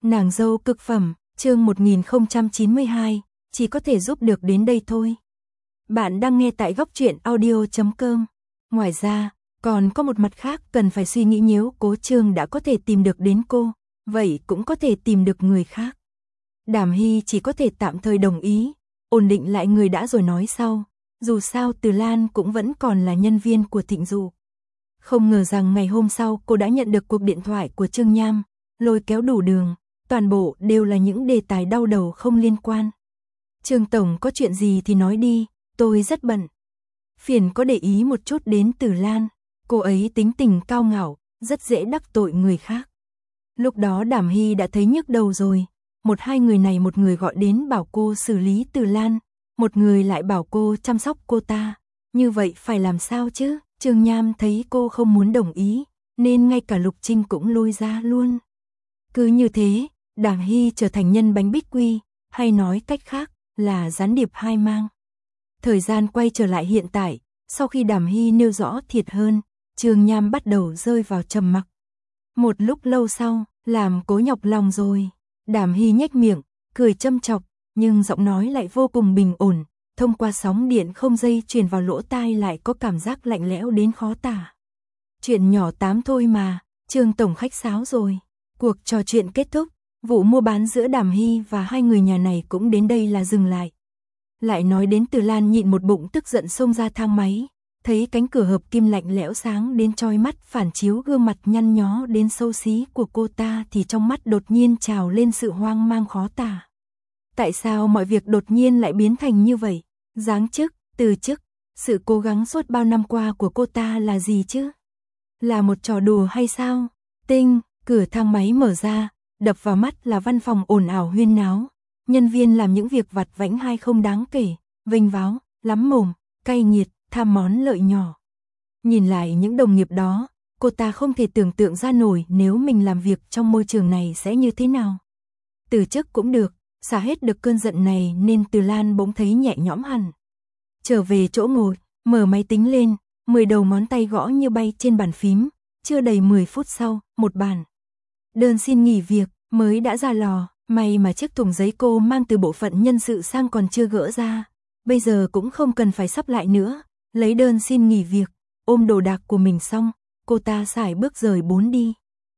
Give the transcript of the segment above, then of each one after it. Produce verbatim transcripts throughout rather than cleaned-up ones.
Nàng dâu cực phẩm, chương một nghìn không trăm chín mươi hai, chỉ có thể giúp được đến đây thôi. Bạn đang nghe tại góc truyện audio chấm com. Ngoài ra, còn có một mặt khác cần phải suy nghĩ, nếu Cố Trương đã có thể tìm được đến cô, vậy cũng có thể tìm được người khác. Đàm Hy chỉ có thể tạm thời đồng ý, ổn định lại người đã rồi nói sau, dù sao Từ Lan cũng vẫn còn là nhân viên của Thịnh Dụ. Không ngờ rằng ngày hôm sau cô đã nhận được cuộc điện thoại của Trương Nham, lôi kéo đủ đường, toàn bộ đều là những đề tài đau đầu không liên quan. Trương Tổng có chuyện gì thì nói đi, tôi rất bận. Phiền có để ý một chút đến Từ Lan, cô ấy tính tình cao ngạo, rất dễ đắc tội người khác. Lúc đó Đàm Hy đã thấy nhức đầu rồi, một hai người này, một người gọi đến bảo cô xử lý Từ Lan, một người lại bảo cô chăm sóc cô ta, như vậy phải làm sao chứ? Trương Nham thấy cô không muốn đồng ý, nên ngay cả Lục Trinh cũng lôi ra luôn. Cứ như thế, Đàm Hy trở thành nhân bánh bích quy, hay nói cách khác là gián điệp hai mang. Thời gian quay trở lại hiện tại, sau khi Đàm Hy nêu rõ thiệt hơn, Trương Nham bắt đầu rơi vào trầm mặc. Một lúc lâu sau, làm Cố nhọc lòng rồi, Đàm Hy nhếch miệng, cười châm chọc, nhưng giọng nói lại vô cùng bình ổn, thông qua sóng điện không dây truyền vào lỗ tai lại có cảm giác lạnh lẽo đến khó tả. Chuyện nhỏ tám thôi mà, Trương Tổng khách sáo rồi. Cuộc trò chuyện kết thúc, vụ mua bán giữa Đàm Hy và hai người nhà này cũng đến đây là dừng lại. Lại nói đến Từ Lan nhịn một bụng tức giận xông ra thang máy, thấy cánh cửa hợp kim lạnh lẽo sáng đến chói mắt phản chiếu gương mặt nhăn nhó đến xấu xí của cô ta, thì trong mắt đột nhiên trào lên sự hoang mang khó tả. Tại sao mọi việc đột nhiên lại biến thành như vậy? Giáng chức, từ chức, sự cố gắng suốt bao năm qua của cô ta là gì chứ? Là một trò đùa hay sao? Tinh, cửa thang máy mở ra, đập vào mắt là văn phòng ồn ào huyên náo. Nhân viên làm những việc vặt vãnh hay không đáng kể, vênh váo, lắm mồm, cay nghiệt, tham món lợi nhỏ. Nhìn lại những đồng nghiệp đó, cô ta không thể tưởng tượng ra nổi nếu mình làm việc trong môi trường này sẽ như thế nào. Từ chức cũng được, xả hết được cơn giận này nên Từ Lan bỗng thấy nhẹ nhõm hẳn. Trở về chỗ ngồi, mở máy tính lên, mười đầu ngón tay gõ như bay trên bàn phím, chưa đầy mười phút sau, một bản đơn xin nghỉ việc mới đã ra lò, may mà chiếc thùng giấy cô mang từ bộ phận nhân sự sang còn chưa gỡ ra, bây giờ cũng không cần phải sắp lại nữa, lấy đơn xin nghỉ việc, ôm đồ đạc của mình xong, cô ta sải bước rời bốn đi.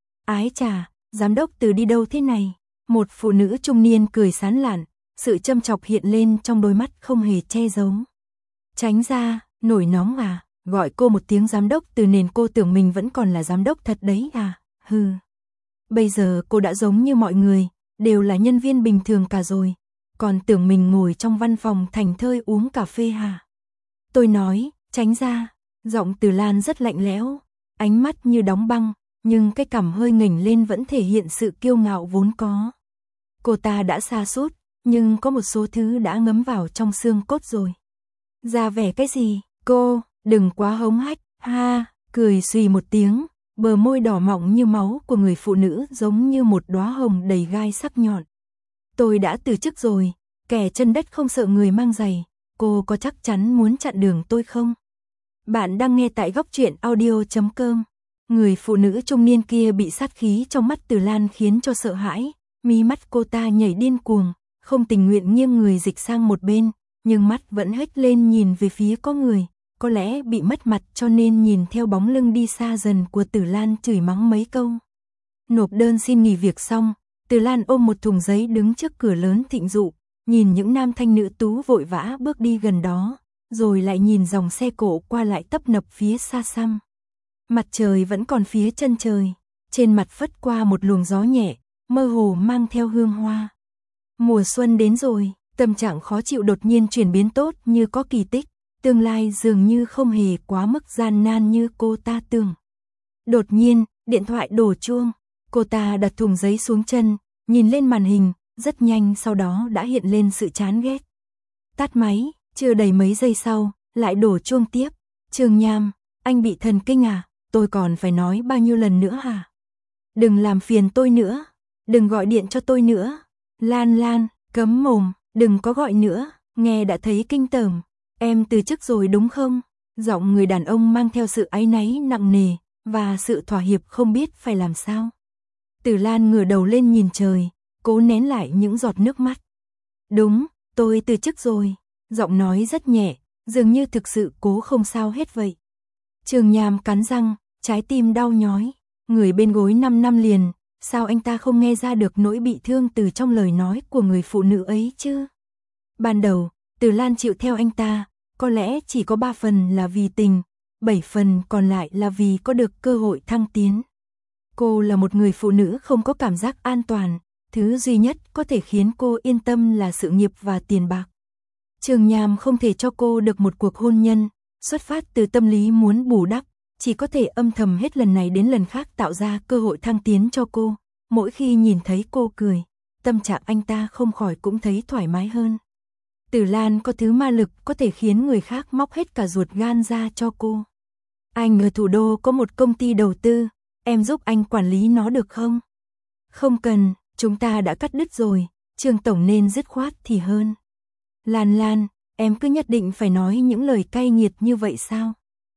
Ái chà, giám đốc Từ đi đâu thế này? Một phụ nữ trung niên cười sán lạn, sự châm chọc hiện lên trong đôi mắt không hề che giấu. Tránh ra, nổi nóng à, gọi cô một tiếng giám đốc Từ nên cô tưởng mình vẫn còn là giám đốc thật đấy à, hừ. Bây giờ cô đã giống như mọi người, đều là nhân viên bình thường cả rồi, còn tưởng mình ngồi trong văn phòng thành thơi uống cà phê hả? Tôi nói, tránh ra, giọng Từ Lan rất lạnh lẽo, ánh mắt như đóng băng, nhưng cái cằm hơi ngẩng lên vẫn thể hiện sự kiêu ngạo vốn có. Cô ta đã sa sút, nhưng có một số thứ đã ngấm vào trong xương cốt rồi. Ra vẻ cái gì, cô, đừng quá hống hách, ha, cười xùy một tiếng, bờ môi đỏ mọng như máu của người phụ nữ giống như một đóa hồng đầy gai sắc nhọn. Tôi đã từ chức rồi, kẻ chân đất không sợ người mang giày, cô có chắc chắn muốn chặn đường tôi không? Bạn đang nghe tại góc truyện audio chấm com. Người phụ nữ trung niên kia bị sát khí trong mắt Từ Lan khiến cho sợ hãi, mí mắt cô ta nhảy điên cuồng, không tình nguyện nghiêng người dịch sang một bên, nhưng mắt vẫn hếch lên nhìn về phía có người, có lẽ bị mất mặt cho nên nhìn theo bóng lưng đi xa dần của Từ Lan chửi mắng mấy câu. Nộp đơn xin nghỉ việc xong, Từ Lan ôm một thùng giấy đứng trước cửa lớn Thịnh Dụ, nhìn những nam thanh nữ tú vội vã bước đi gần đó, rồi lại nhìn dòng xe cộ qua lại tấp nập phía xa xăm. Mặt trời vẫn còn phía chân trời, trên mặt phất qua một luồng gió nhẹ, mơ hồ mang theo hương hoa. Mùa xuân đến rồi, tâm trạng khó chịu đột nhiên chuyển biến tốt như có kỳ tích, tương lai dường như không hề quá mức gian nan như cô ta tưởng. Đột nhiên, điện thoại đổ chuông, cô ta đặt thùng giấy xuống chân, nhìn lên màn hình, rất nhanh sau đó đã hiện lên sự chán ghét. Tắt máy, chưa đầy mấy giây sau, lại đổ chuông tiếp. Trương Nham, anh bị thần kinh à? Tôi còn phải nói bao nhiêu lần nữa hả? Đừng làm phiền tôi nữa, đừng gọi điện cho tôi nữa. Lan Lan, cấm mồm, đừng có gọi nữa, nghe đã thấy kinh tởm. Em từ chức rồi đúng không? Giọng người đàn ông mang theo sự áy náy nặng nề và sự thỏa hiệp không biết phải làm sao. Từ Lan ngửa đầu lên nhìn trời, cố nén lại những giọt nước mắt. Đúng, tôi từ chức rồi. Giọng nói rất nhẹ, dường như thực sự cố không sao hết vậy. Trường Nham cắn răng, trái tim đau nhói. Người bên gối năm năm liền, sao anh ta không nghe ra được nỗi bị thương từ trong lời nói của người phụ nữ ấy chứ? Ban đầu, Từ Lan chịu theo anh ta, có lẽ chỉ có ba phần là vì tình, bảy phần còn lại là vì có được cơ hội thăng tiến. Cô là một người phụ nữ không có cảm giác an toàn, thứ duy nhất có thể khiến cô yên tâm là sự nghiệp và tiền bạc. Trường Nham không thể cho cô được một cuộc hôn nhân, xuất phát từ tâm lý muốn bù đắp, chỉ có thể âm thầm hết lần này đến lần khác tạo ra cơ hội thăng tiến cho cô. Mỗi khi nhìn thấy cô cười, tâm trạng anh ta không khỏi cũng thấy thoải mái hơn. Tử Lan có thứ ma lực có thể khiến người khác móc hết cả ruột gan ra cho cô. Anh ở thủ đô có một công ty đầu tư, em giúp anh quản lý nó được không? Không cần, chúng ta đã cắt đứt rồi, Trương tổng nên dứt khoát thì hơn. Lan Lan, em cứ nhất định phải nói những lời cay nghiệt như vậy sao?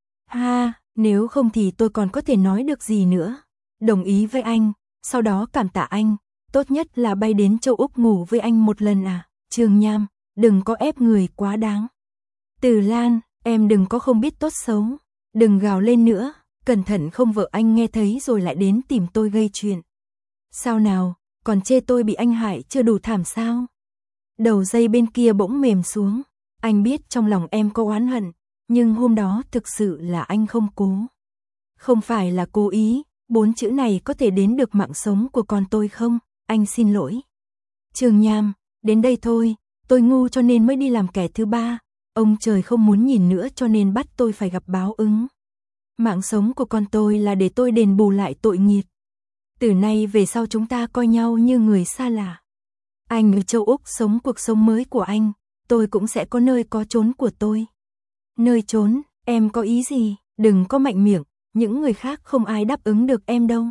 Ha, nếu không thì tôi còn có thể nói được gì nữa. Đồng ý với anh, sau đó cảm tạ anh, tốt nhất là bay đến châu Úc ngủ với anh một lần à. Trường Nham, đừng có ép người quá đáng. Tử Lan, em đừng có không biết tốt xấu, đừng gào lên nữa, cẩn thận không vợ anh nghe thấy rồi lại đến tìm tôi gây chuyện. Sao nào, còn chê tôi bị anh hại chưa đủ thảm sao? Đầu dây bên kia bỗng mềm xuống, anh biết trong lòng em có oán hận, nhưng hôm đó thực sự là anh không cố. Không phải là cố ý, bốn chữ này có thể đến được mạng sống của con tôi không? Anh xin lỗi. Trường Nham, đến đây thôi, tôi ngu cho nên mới đi làm kẻ thứ ba, ông trời không muốn nhìn nữa cho nên bắt tôi phải gặp báo ứng. Mạng sống của con tôi là để tôi đền bù lại tội nghiệp. Từ nay về sau chúng ta coi nhau như người xa lạ. Anh ở châu Úc sống cuộc sống mới của anh, tôi cũng sẽ có nơi có chốn của tôi. Nơi chốn, em có ý gì? Đừng có mạnh miệng, những người khác không ai đáp ứng được em đâu.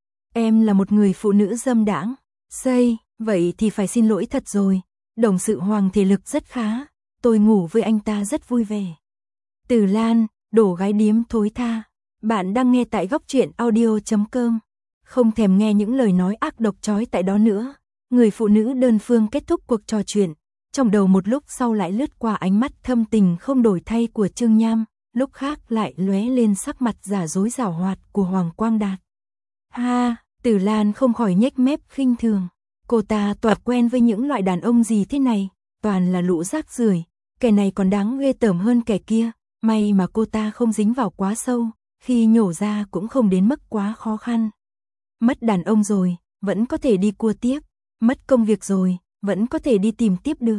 Em là một người phụ nữ dâm đãng. Xây, vậy thì phải xin lỗi thật rồi. Đồng sự Hoàng thể lực rất khá, tôi ngủ với anh ta rất vui vẻ. Tử Lan, đồ gái điếm thối tha. Bạn đang nghe tại góc truyện audio chấm com. Không thèm nghe những lời nói ác độc chói tại đó nữa. Người phụ nữ đơn phương kết thúc cuộc trò chuyện. Trong đầu một lúc sau lại lướt qua ánh mắt thâm tình không đổi thay của Trương Nham, lúc khác lại lóe lên sắc mặt giả dối giảo hoạt của Hoàng Quang Đạt. Ha, Tử Lan không khỏi nhếch mép khinh thường. Cô ta toạc quen với những loại đàn ông gì thế này, toàn là lũ rác rưởi, kẻ này còn đáng ghê tởm hơn kẻ kia, may mà cô ta không dính vào quá sâu, khi nhổ ra cũng không đến mức quá khó khăn. Mất đàn ông rồi, vẫn có thể đi cua tiếp, mất công việc rồi, vẫn có thể đi tìm tiếp được.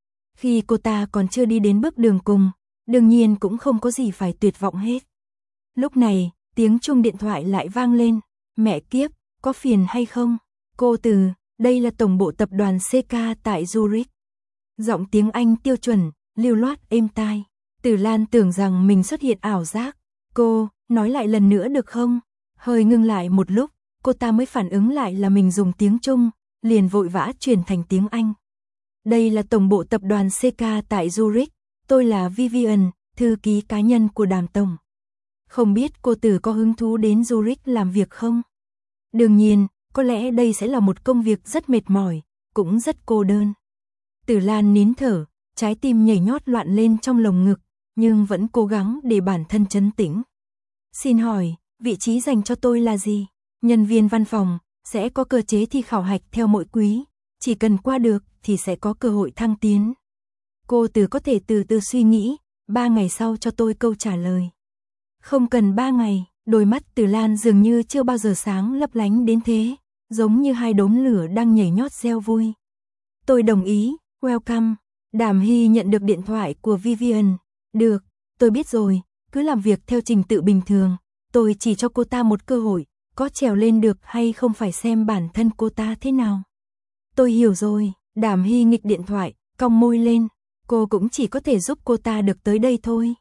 Khi cô ta còn chưa đi đến bước đường cùng, đương nhiên cũng không có gì phải tuyệt vọng hết. Lúc này, tiếng chuông điện thoại lại vang lên, mẹ kiếp, có phiền hay không? Cô Từ, đây là tổng bộ tập đoàn xê ca tại Zurich. Giọng tiếng Anh tiêu chuẩn, lưu loát êm tai. Tử Lan tưởng rằng mình xuất hiện ảo giác. Cô, nói lại lần nữa được không? Hơi ngưng lại một lúc, cô ta mới phản ứng lại là mình dùng tiếng Trung, liền vội vã chuyển thành tiếng Anh. Đây là tổng bộ tập đoàn xê ca tại Zurich, tôi là Vivian, thư ký cá nhân của Đàm tổng. Không biết cô Tử có hứng thú đến Zurich làm việc không? Đương nhiên, có lẽ đây sẽ là một công việc rất mệt mỏi, cũng rất cô đơn. Tử Lan nín thở, trái tim nhảy nhót loạn lên trong lồng ngực, nhưng vẫn cố gắng để bản thân trấn tĩnh. Xin hỏi, vị trí dành cho tôi là gì? Nhân viên văn phòng, sẽ có cơ chế thi khảo hạch theo mỗi quý, chỉ cần qua được thì sẽ có cơ hội thăng tiến. Cô Từ có thể từ từ suy nghĩ, ba ngày sau cho tôi câu trả lời. Không cần ba ngày, đôi mắt Tử Lan dường như chưa bao giờ sáng lấp lánh đến thế, giống như hai đốm lửa đang nhảy nhót reo vui. Tôi đồng ý, welcome. Đàm Hy nhận được điện thoại của Vivian. Được, tôi biết rồi, cứ làm việc theo trình tự bình thường, tôi chỉ cho cô ta một cơ hội, có trèo lên được hay không phải xem bản thân cô ta thế nào. Tôi hiểu rồi, Đàm Hy nghịch điện thoại, cong môi lên, cô cũng chỉ có thể giúp cô ta được tới đây thôi.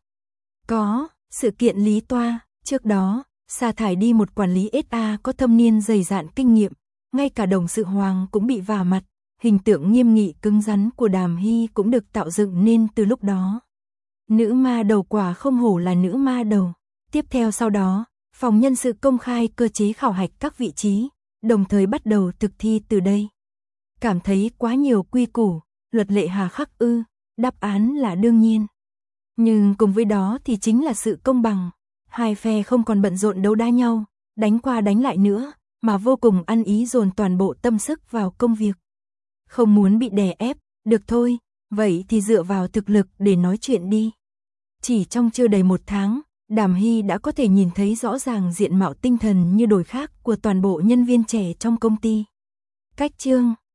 Có, sự kiện Lý Toa, trước đó, sa thải đi một quản lý ét a có thâm niên dày dạn kinh nghiệm, ngay cả đồng sự Hoàng cũng bị vả mặt, hình tượng nghiêm nghị cứng rắn của Đàm Hy cũng được tạo dựng nên từ lúc đó. Nữ ma đầu quả không hổ là nữ ma đầu. Tiếp theo sau đó, phòng nhân sự công khai cơ chế khảo hạch các vị trí, đồng thời bắt đầu thực thi từ đây. Cảm thấy quá nhiều quy củ, luật lệ hà khắc ư? Đáp án là đương nhiên. Nhưng cùng với đó thì chính là sự công bằng. Hai phe không còn bận rộn đấu đá nhau, đánh qua đánh lại nữa, mà vô cùng ăn ý dồn toàn bộ tâm sức vào công việc. Không muốn bị đè ép, được thôi, vậy thì dựa vào thực lực để nói chuyện đi. Chỉ trong chưa đầy một tháng, Đàm Hy đã có thể nhìn thấy rõ ràng diện mạo tinh thần như đổi khác của toàn bộ nhân viên trẻ trong công ty. Cách chương